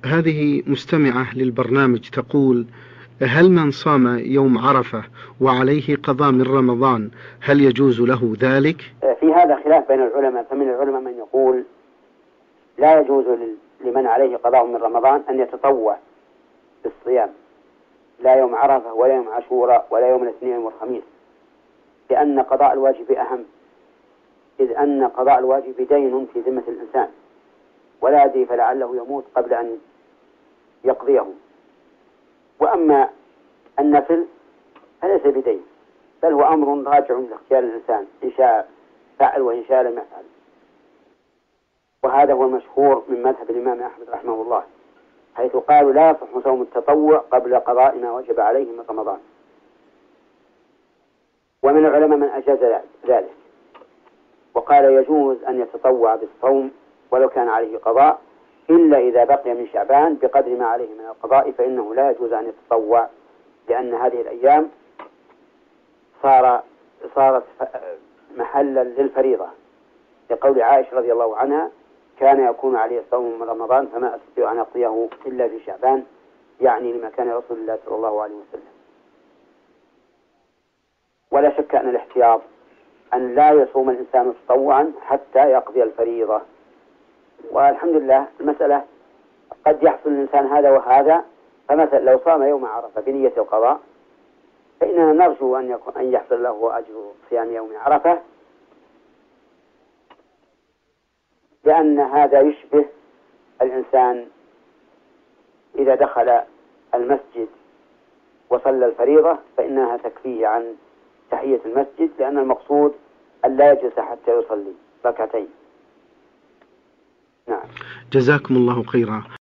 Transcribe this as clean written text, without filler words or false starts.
هذه مستمعة للبرنامج تقول: هل من صام يوم عرفة وعليه قضاء من رمضان هل يجوز له ذلك؟ في هذا خلاف بين العلماء، فمن العلماء من يقول لا يجوز لمن عليه قضاء من رمضان أن يتطوع بالصيام، لا يوم عرفة ولا يوم عاشوراء ولا يوم الاثنين والخميس، لأن قضاء الواجب أهم، إذ أن قضاء الواجب دين في ذمة الإنسان ولا يدري فلعله يموت قبل أن يقضيه. وأما النفل فليس بدين، بل هو أمر راجع لاختيار الإنسان، إن شاء فعل وإن شاء لم يفعل. وهذا هو المشهور من مذهب الإمام أحمد رحمه الله، حيث قالوا لا يصح صوم التطوع قبل قضاء ما وجب عليه من رمضان. ومن العلماء من أجاز ذلك وقال يجوز أن يتطوع بالصوم ولو كان عليه قضاء، إلا إذا بقي من شعبان بقدر ما عليه من القضاء فإنه لا يجوز أن يتطوع، لأن هذه الأيام صارت محلا للفريضة، لقول عائشة رضي الله عنها: كان يكون عليه الصوم من رمضان فما أستطيع أن أقضيه إلا في شعبان، يعني لما كان رسول الله صلى الله عليه وسلم. ولا شك أن الاحتياط أن لا يصوم الإنسان تطوعا حتى يقضي الفريضة. والحمد لله المسألة قد يحصل الإنسان هذا وهذا، فمثلا لو صام يوم عرفة بنية القضاء فإننا نرجو أن يحصل له أجر صيام يوم عرفة، لأن هذا يشبه الإنسان إذا دخل المسجد وصلى الفريضة فإنها تكفيه عن تحية المسجد، لأن المقصود أن لا يجلس حتى يصلي ركعتين. نعم. جزاكم الله خيرا.